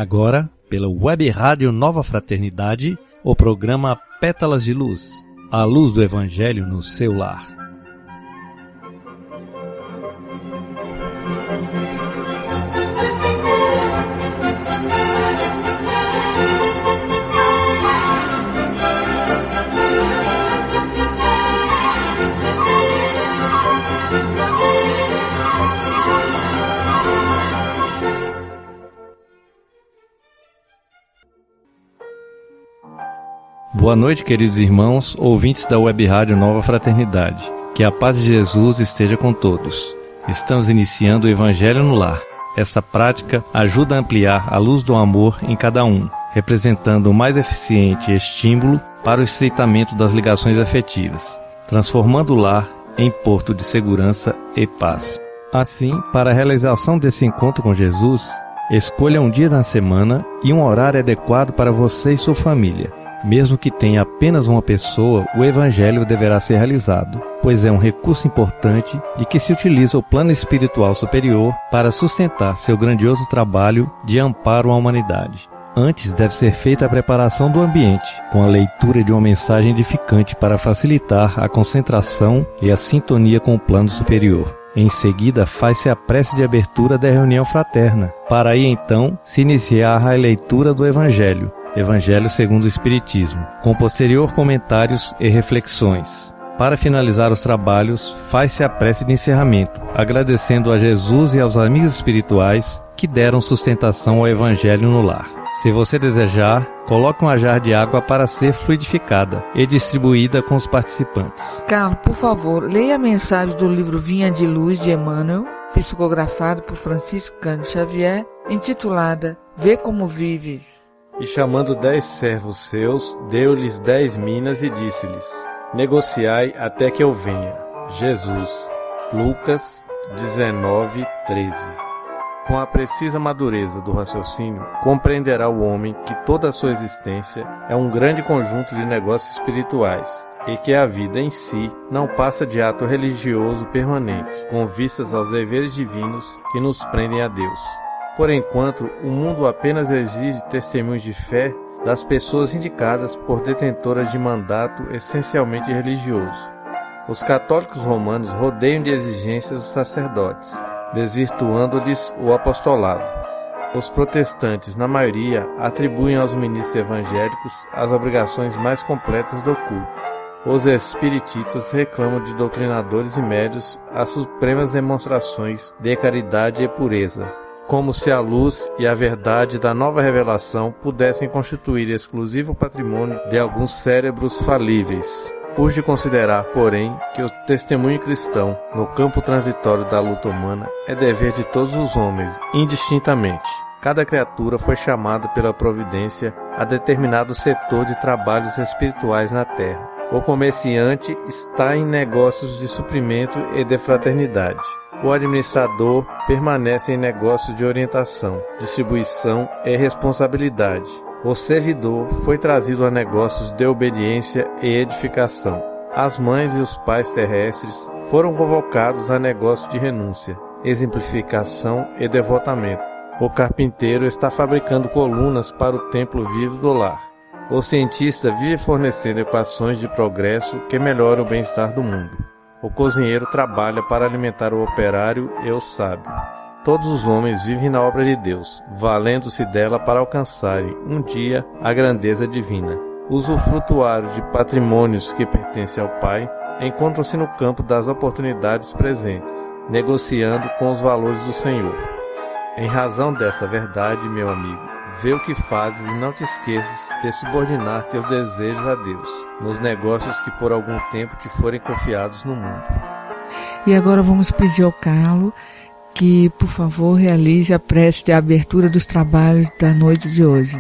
Agora, pela Web Rádio Nova Fraternidade, o programa Pétalas de Luz, a luz do Evangelho no seu lar. Boa noite, queridos irmãos, ouvintes da Web Rádio Nova Fraternidade. Que a paz de Jesus esteja com todos. Estamos iniciando o Evangelho no Lar. Essa prática ajuda a ampliar a luz do amor em cada um, representando o mais eficiente estímulo para o estreitamento das ligações afetivas, transformando o lar em porto de segurança e paz. Assim, para a realização desse encontro com Jesus, escolha um dia na semana e um horário adequado para você e sua família. Mesmo que tenha apenas uma pessoa, o Evangelho deverá ser realizado, pois é um recurso importante de que se utiliza o plano espiritual superior para sustentar seu grandioso trabalho de amparo à humanidade. Antes deve ser feita a preparação do ambiente, com a leitura de uma mensagem edificante para facilitar a concentração e a sintonia com o plano superior. Em seguida, faz-se a prece de abertura da reunião fraterna, para aí então se iniciar a leitura do Evangelho segundo o Espiritismo, com posterior comentários e reflexões. Para finalizar os trabalhos, faz-se a prece de encerramento, agradecendo a Jesus e aos amigos espirituais que deram sustentação ao Evangelho no lar. Se você desejar, coloque uma jarra de água para ser fluidificada e distribuída com os participantes. Carlos, por favor, leia a mensagem do livro Vinha de Luz de Emmanuel, psicografado por Francisco Cândido Xavier, intitulada Vê Como Vives. E chamando 10 servos seus, deu-lhes 10 minas e disse-lhes: negociai até que eu venha. Jesus, Lucas 19:13. Com a precisa madureza do raciocínio, compreenderá o homem que toda a sua existência é um grande conjunto de negócios espirituais, e que a vida em si não passa de ato religioso permanente, com vistas aos deveres divinos que nos prendem a Deus. Por enquanto, o mundo apenas exige testemunhos de fé das pessoas indicadas por detentoras de mandato essencialmente religioso. Os católicos romanos rodeiam de exigências os sacerdotes, desvirtuando-lhes o apostolado. Os protestantes, na maioria, atribuem aos ministros evangélicos as obrigações mais completas do culto. Os espiritistas reclamam de doutrinadores e médios as supremas demonstrações de caridade e pureza, como se a luz e a verdade da nova revelação pudessem constituir exclusivo patrimônio de alguns cérebros falíveis. Urge considerar, porém, que o testemunho cristão, no campo transitório da luta humana, é dever de todos os homens, indistintamente. Cada criatura foi chamada pela providência a determinado setor de trabalhos espirituais na terra. O comerciante está em negócios de suprimento e de fraternidade. O administrador permanece em negócios de orientação, distribuição e responsabilidade. O servidor foi trazido a negócios de obediência e edificação. As mães e os pais terrestres foram convocados a negócios de renúncia, exemplificação e devotamento. O carpinteiro está fabricando colunas para o templo vivo do lar. O cientista vive fornecendo equações de progresso que melhoram o bem-estar do mundo. O cozinheiro trabalha para alimentar o operário e o sábio. Todos os homens vivem na obra de Deus, valendo-se dela para alcançarem, um dia, a grandeza divina. Os usufrutuários de patrimônios que pertencem ao Pai encontram-se no campo das oportunidades presentes, negociando com os valores do Senhor. Em razão dessa verdade, meu amigo, vê o que fazes e não te esqueças de subordinar teus desejos a Deus, nos negócios que por algum tempo te forem confiados no mundo. E agora vamos pedir ao Carlos que, por favor, realize a prece de abertura dos trabalhos da noite de hoje.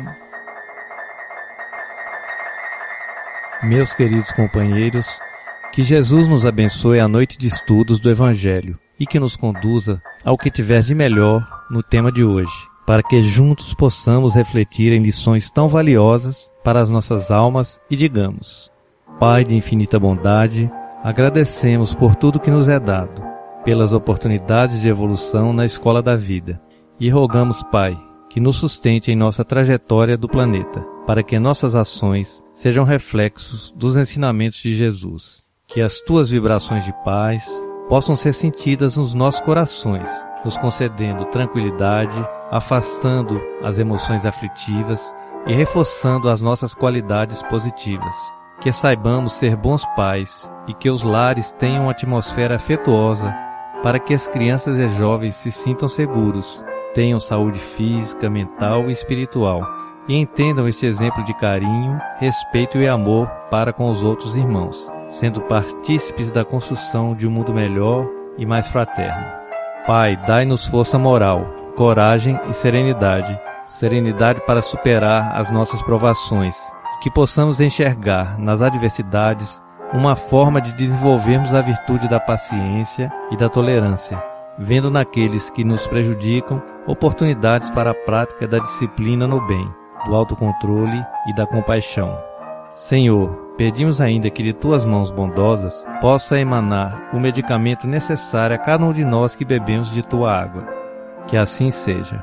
Meus queridos companheiros, que Jesus nos abençoe a noite de estudos do Evangelho e que nos conduza ao que tiver de melhor no tema de hoje, para que juntos possamos refletir em lições tão valiosas para as nossas almas e digamos: Pai de infinita bondade, agradecemos por tudo que nos é dado, pelas oportunidades de evolução na escola da vida, e rogamos, Pai, que nos sustente em nossa trajetória do planeta, para que nossas ações sejam reflexos dos ensinamentos de Jesus. Que as tuas vibrações de paz possam ser sentidas nos nossos corações, nos concedendo tranquilidade, afastando as emoções aflitivas e reforçando as nossas qualidades positivas. Que saibamos ser bons pais e que os lares tenham uma atmosfera afetuosa para que as crianças e jovens se sintam seguros, tenham saúde física, mental e espiritual e entendam este exemplo de carinho, respeito e amor para com os outros irmãos, sendo partícipes da construção de um mundo melhor e mais fraterno. Pai, dai-nos força moral, coragem e serenidade para superar as nossas provações, que possamos enxergar nas adversidades uma forma de desenvolvermos a virtude da paciência e da tolerância, vendo naqueles que nos prejudicam oportunidades para a prática da disciplina no bem, do autocontrole e da compaixão. Senhor, pedimos ainda que de Tuas mãos bondosas possa emanar o medicamento necessário a cada um de nós que bebemos de Tua água. Que assim seja.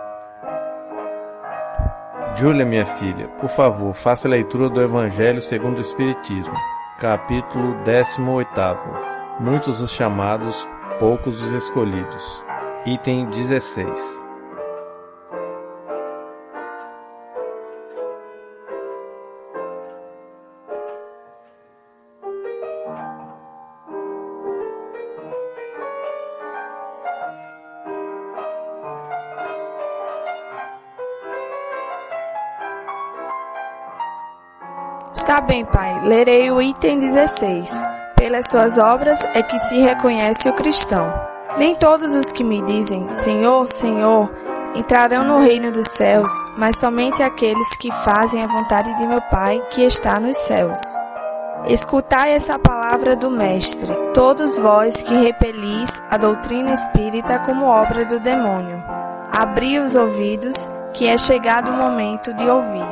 Júlia, minha filha, por favor, faça a leitura do Evangelho segundo o Espiritismo, capítulo 18. Muitos os chamados, poucos os escolhidos. Item 16. Está bem, pai. Lerei o item 16. Pelas suas obras é que se reconhece o cristão. Nem todos os que me dizem, Senhor, Senhor, entrarão no reino dos céus, mas somente aqueles que fazem a vontade de meu Pai que está nos céus. Escutai essa palavra do Mestre, todos vós que repelis a doutrina espírita como obra do demônio. Abri os ouvidos, que é chegado o momento de ouvir.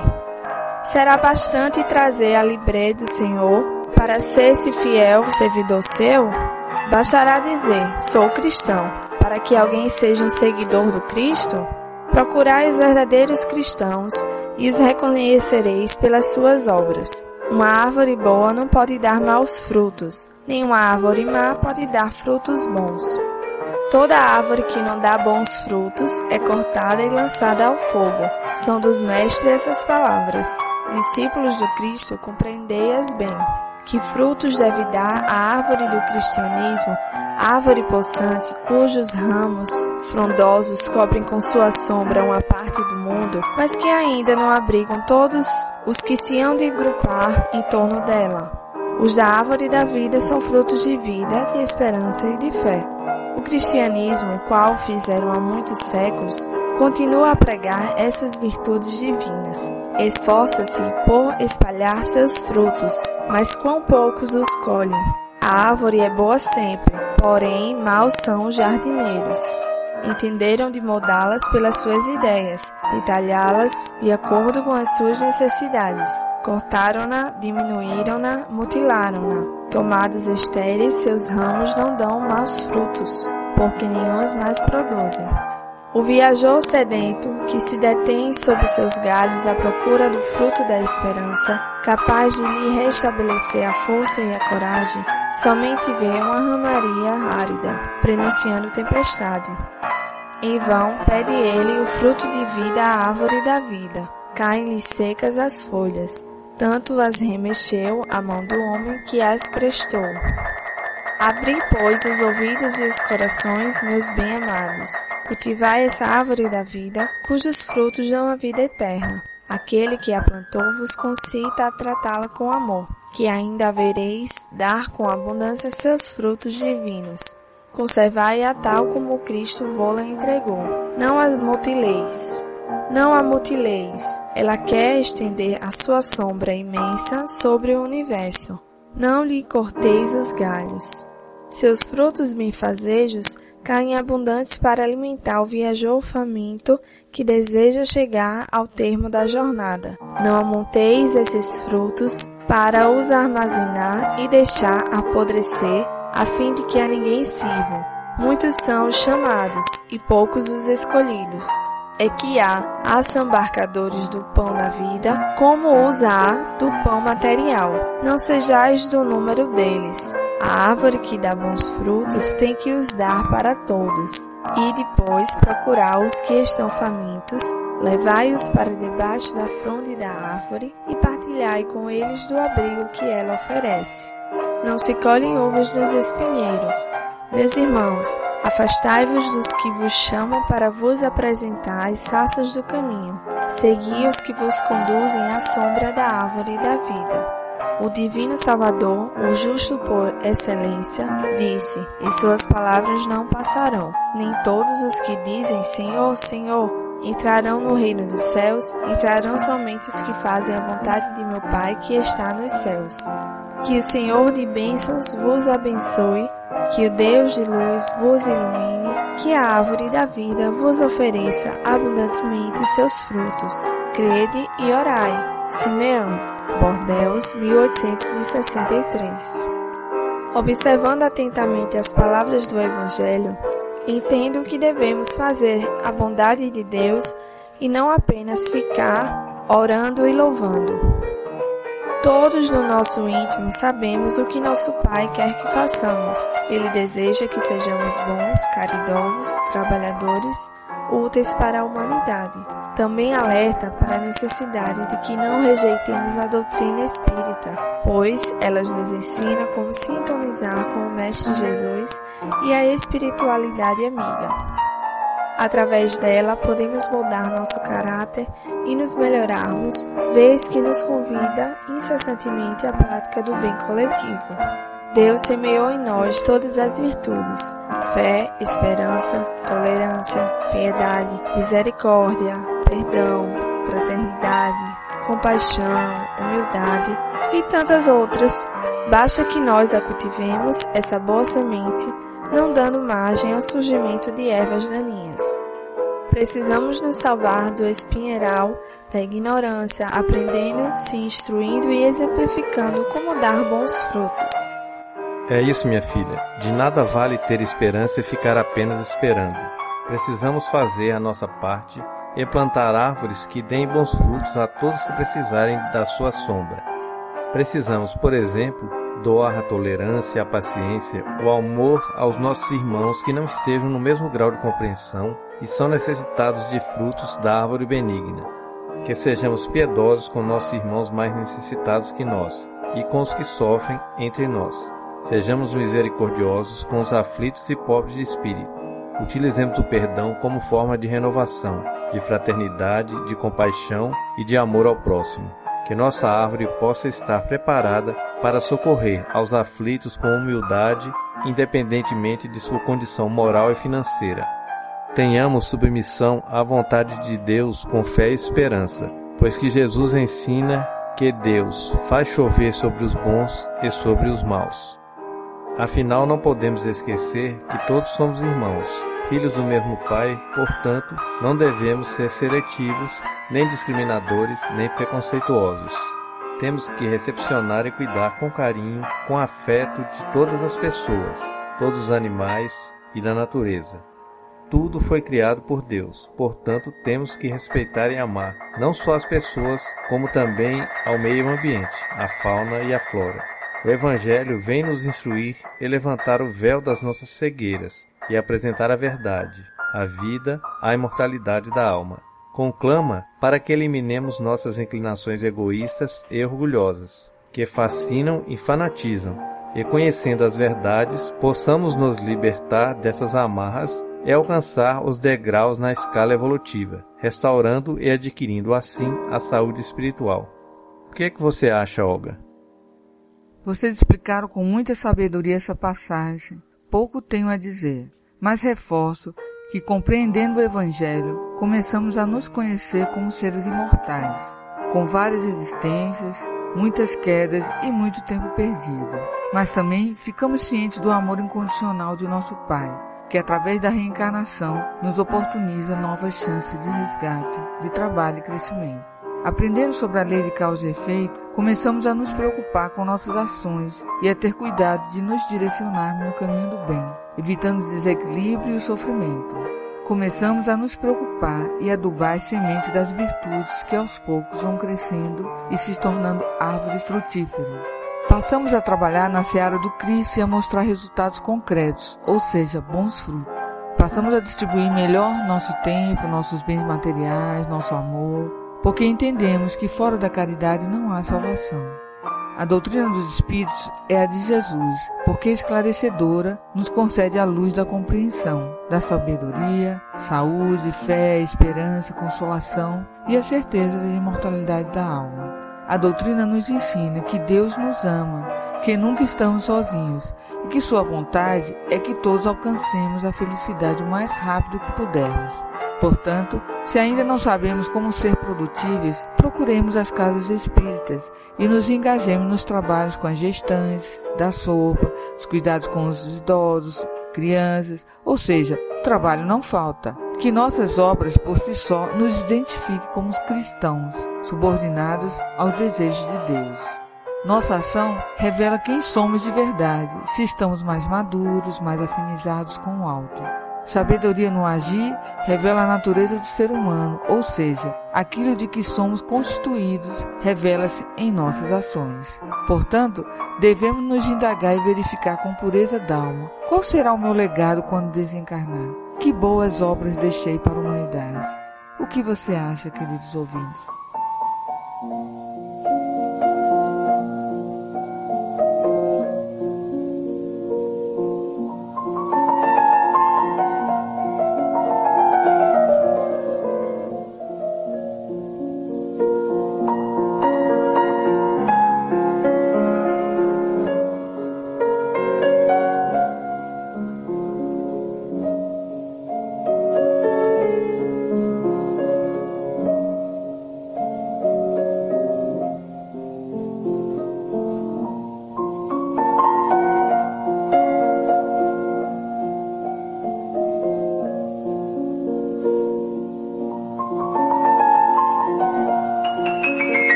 Será bastante trazer a libré do Senhor para ser-se fiel servidor seu? Bastará dizer, sou cristão, para que alguém seja um seguidor do Cristo? Procurai os verdadeiros cristãos e os reconhecereis pelas suas obras. Uma árvore boa não pode dar maus frutos, nem uma árvore má pode dar frutos bons. Toda árvore que não dá bons frutos é cortada e lançada ao fogo. São dos mestres essas palavras. Discípulos do Cristo, compreendei-as bem. Que frutos deve dar a árvore do cristianismo, árvore possante, cujos ramos frondosos cobrem com sua sombra uma parte do mundo, mas que ainda não abrigam todos os que se hão de agrupar em torno dela. Os da árvore da vida são frutos de vida, de esperança e de fé. O cristianismo, o qual fizeram há muitos séculos, continua a pregar essas virtudes divinas. Esforça-se por espalhar seus frutos, mas quão poucos os colhem. A árvore é boa sempre, porém maus são os jardineiros. Entenderam de moldá-las pelas suas ideias, de talhá-las de acordo com as suas necessidades. Cortaram-na, diminuíram-na, mutilaram-na. Tomados estéreis, seus ramos não dão maus frutos, porque nenhuns mais produzem. O viajor sedento, que se detém sob seus galhos à procura do fruto da esperança, capaz de lhe restabelecer a força e a coragem, somente vê uma ramaria árida, prenunciando tempestade. Em vão pede ele o fruto de vida à árvore da vida. Caem-lhe secas as folhas, tanto as remexeu a mão do homem que as crestou. Abri, pois, os ouvidos e os corações, meus bem-amados. Cultivai essa árvore da vida, cujos frutos dão a vida eterna. Aquele que a plantou vos concita a tratá-la com amor, que ainda havereis dar com abundância seus frutos divinos. Conservai-a tal como Cristo vô-la entregou. Não a mutileis. Não a mutileis. Ela quer estender a sua sombra imensa sobre o universo. Não lhe corteis os galhos. Seus frutos benfazejos caem abundantes para alimentar o viajor faminto que deseja chegar ao termo da jornada. Não amonteis esses frutos para os armazenar e deixar apodrecer, a fim de que a ninguém sirvam. Muitos são os chamados e poucos os escolhidos. é que há assambarcadores do pão da vida, como os há do pão material. Não sejais do número deles. A árvore que dá bons frutos tem que os dar para todos. E depois procurai os que estão famintos, levai-os para debaixo da fronde da árvore e partilhai com eles do abrigo que ela oferece. Não se colhem uvas nos espinheiros. Meus irmãos, afastai-vos dos que vos chamam para vos apresentar as sarças do caminho. Segui os que vos conduzem à sombra da árvore da vida. O divino Salvador, o justo por excelência, disse, e suas palavras não passarão. Nem todos os que dizem Senhor, Senhor, entrarão no reino dos céus, entrarão somente os que fazem a vontade de meu Pai que está nos céus. Que o Senhor de bênçãos vos abençoe, que o Deus de luz vos ilumine, que a árvore da vida vos ofereça abundantemente seus frutos. Crede e orai. Simeão, Bordeaux, 1863. Observando atentamente as palavras do Evangelho, entendo que devemos fazer a bondade de Deus e não apenas ficar orando e louvando. Todos no nosso íntimo sabemos o que nosso Pai quer que façamos. Ele deseja que sejamos bons, caridosos, trabalhadores, úteis para a humanidade. Também alerta para a necessidade de que não rejeitemos a doutrina espírita, pois elas nos ensinam como sintonizar com o Mestre Jesus e a espiritualidade amiga. Através dela, podemos moldar nosso caráter e nos melhorarmos, vez que nos convida incessantemente à prática do bem coletivo. Deus semeou em nós todas as virtudes: fé, esperança, tolerância, piedade, misericórdia, perdão, fraternidade, compaixão, humildade e tantas outras. Basta que nós a cultivemos, essa boa semente, não dando margem ao surgimento de ervas daninhas. Precisamos nos salvar do espinheiral da ignorância, aprendendo, se instruindo e exemplificando como dar bons frutos. É isso, minha filha. De nada vale ter esperança e ficar apenas esperando. Precisamos fazer a nossa parte e plantar árvores que deem bons frutos a todos que precisarem da sua sombra. Precisamos, por exemplo, doar a tolerância, a paciência, o amor aos nossos irmãos que não estejam no mesmo grau de compreensão e são necessitados de frutos da árvore benigna. Que sejamos piedosos com nossos irmãos mais necessitados que nós e com os que sofrem entre nós. Sejamos misericordiosos com os aflitos e pobres de espírito. Utilizemos o perdão como forma de renovação, de fraternidade, de compaixão e de amor ao próximo. Que nossa árvore possa estar preparada para socorrer aos aflitos com humildade, independentemente de sua condição moral e financeira. Tenhamos submissão à vontade de Deus com fé e esperança, pois que Jesus ensina que Deus faz chover sobre os bons e sobre os maus. Afinal, não podemos esquecer que todos somos irmãos, filhos do mesmo Pai, portanto, não devemos ser seletivos, nem discriminadores, nem preconceituosos. Temos que recepcionar e cuidar com carinho, com afeto de todas as pessoas, todos os animais e da natureza. Tudo foi criado por Deus, portanto, temos que respeitar e amar, não só as pessoas, como também ao meio ambiente, a fauna e a flora. O Evangelho vem nos instruir e levantar o véu das nossas cegueiras e apresentar a verdade, a vida, a imortalidade da alma. Conclama para que eliminemos nossas inclinações egoístas e orgulhosas, que fascinam e fanatizam, e conhecendo as verdades, possamos nos libertar dessas amarras e alcançar os degraus na escala evolutiva, restaurando e adquirindo assim a saúde espiritual. O que você acha, Olga? Vocês explicaram com muita sabedoria essa passagem. Pouco tenho a dizer, mas reforço que, compreendendo o Evangelho, começamos a nos conhecer como seres imortais, com várias existências, muitas quedas e muito tempo perdido. Mas também ficamos cientes do amor incondicional de nosso Pai, que através da reencarnação nos oportuniza novas chances de resgate, de trabalho e crescimento. Aprendendo sobre a lei de causa e efeito, começamos a nos preocupar com nossas ações e a ter cuidado de nos direcionarmos no caminho do bem, evitando o desequilíbrio e o sofrimento. começamos a nos preocupar e adubar as sementes das virtudes que aos poucos vão crescendo e se tornando árvores frutíferas. Passamos a trabalhar na seara do Cristo e a mostrar resultados concretos, ou seja, bons frutos. Passamos a distribuir melhor nosso tempo, nossos bens materiais, nosso amor, porque entendemos que fora da caridade não há salvação. A doutrina dos Espíritos é a de Jesus, porque esclarecedora nos concede a luz da compreensão, da sabedoria, saúde, fé, esperança, consolação e a certeza da imortalidade da alma. A doutrina nos ensina que Deus nos ama, que nunca estamos sozinhos e que sua vontade é que todos alcancemos a felicidade o mais rápido que pudermos. Portanto, se ainda não sabemos como ser produtíveis, procuremos as casas espíritas e nos engajemos nos trabalhos com as gestantes, da sopa, os cuidados com os idosos, crianças, ou seja, o trabalho não falta. Que nossas obras por si só nos identifiquem como cristãos, subordinados aos desejos de Deus. Nossa ação revela quem somos de verdade, se estamos mais maduros, mais afinizados com o alto. Sabedoria no agir revela a natureza do ser humano, ou seja, aquilo de que somos constituídos revela-se em nossas ações. Portanto, devemos nos indagar e verificar com pureza d'alma qual será o meu legado quando desencarnar. Que boas obras deixei para a humanidade. O que você acha, queridos ouvintes?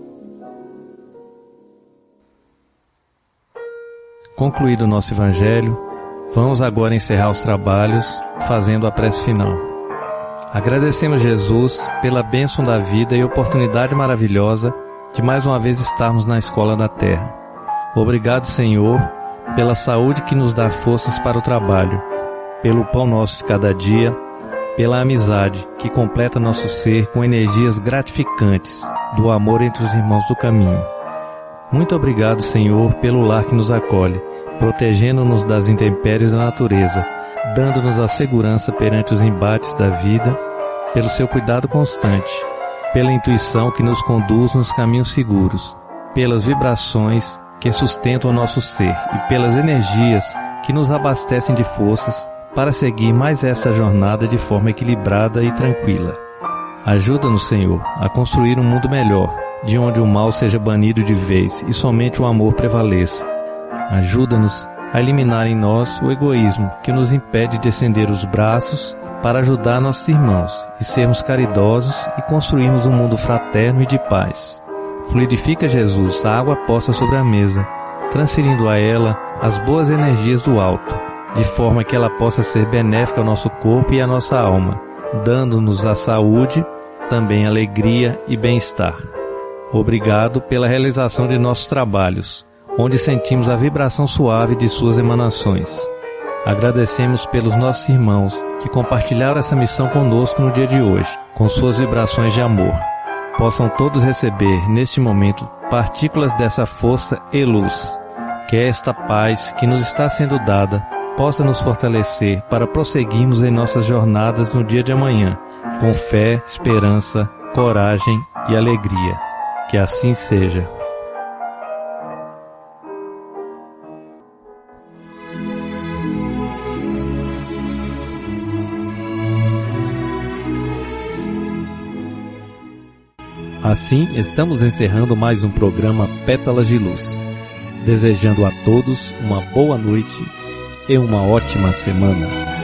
Concluído o nosso Evangelho, Vamos agora encerrar os trabalhos fazendo a prece final. Agradecemos, Jesus, pela bênção da vida e oportunidade maravilhosa de mais uma vez estarmos na escola da terra. Obrigado, Senhor, pela saúde que nos dá forças para o trabalho, pelo pão nosso de cada dia, pela amizade que completa nosso ser com energias gratificantes do amor entre os irmãos do caminho. Muito obrigado, Senhor, pelo lar que nos acolhe, protegendo-nos das intempéries da natureza, dando-nos a segurança perante os embates da vida, pelo seu cuidado constante, pela intuição que nos conduz nos caminhos seguros, pelas vibrações que sustentam o nosso ser e pelas energias que nos abastecem de forças para seguir mais esta jornada de forma equilibrada e tranquila. Ajuda-nos, Senhor, a construir um mundo melhor, de onde o mal seja banido de vez e somente o amor prevaleça. Ajuda-nos a eliminar em nós o egoísmo que nos impede de estender os braços para ajudar nossos irmãos e sermos caridosos e construirmos um mundo fraterno e de paz. Fluidifica, Jesus, a água posta sobre a mesa, transferindo a ela as boas energias do alto, de forma que ela possa ser benéfica ao nosso corpo e à nossa alma, dando-nos a saúde, também alegria e bem-estar. Obrigado pela realização de nossos trabalhos, onde sentimos a vibração suave de suas emanações. Agradecemos pelos nossos irmãos que compartilharam essa missão conosco no dia de hoje, com suas vibrações de amor. Possam todos receber, neste momento, partículas dessa força e luz. Que esta paz que nos está sendo dada possa nos fortalecer para prosseguirmos em nossas jornadas no dia de amanhã, com fé, esperança, coragem e alegria. Que assim seja. Assim, estamos encerrando mais um programa Pétalas de Luz, desejando a todos uma boa noite e uma ótima semana.